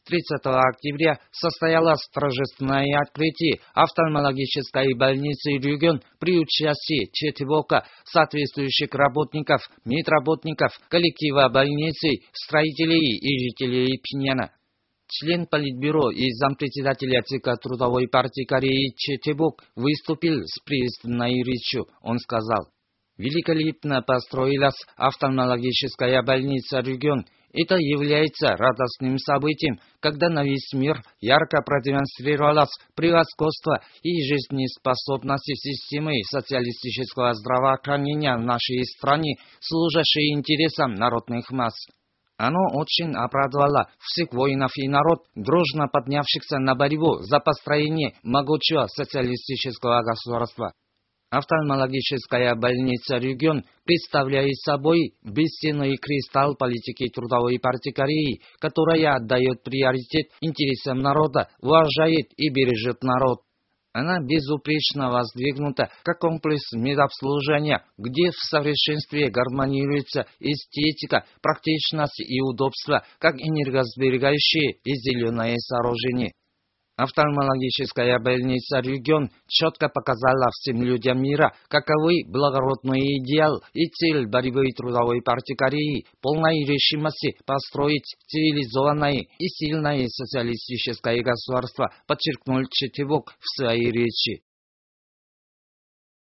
30 октября состоялось торжественное открытие офтальмологической больницы «Рюгён» при участии четверки соответствующих работников, медработников, коллектива больницы, строителей и жителей Пиняна. Член Политбюро и зампредседателя ЦК Трудовой партии Кореи Чэ Тэ-бок выступил с приветственной речью. Он сказал: «Великолепно построилась офтальмологическая больница «Рюгён». Это является радостным событием, когда на весь мир ярко продемонстрировалось превосходство и жизнеспособность системы социалистического здравоохранения в нашей стране, служащей интересам народных масс. Оно очень обрадовало всех воинов и народ, дружно поднявшихся на борьбу за построение могучего социалистического государства». Офтальмологическая больница «Рюгён» представляет собой бесценный кристалл политики Трудовой партии Кореи, которая отдает приоритет интересам народа, уважает и бережет народ. Она безупречно воздвигнута как комплекс медобслуживания, где в совершенстве гармонируется эстетика, практичность и удобство, как энергосберегающее и зеленое сооружение. Офтальмологическая больница «Рюгён» четко показала всем людям мира, каковы благородный идеал и цель борьбы Трудовой партии Кореи, полной решимости построить цивилизованное и сильное социалистическое государство, подчеркнул Чэ Тэ-бок в своей речи.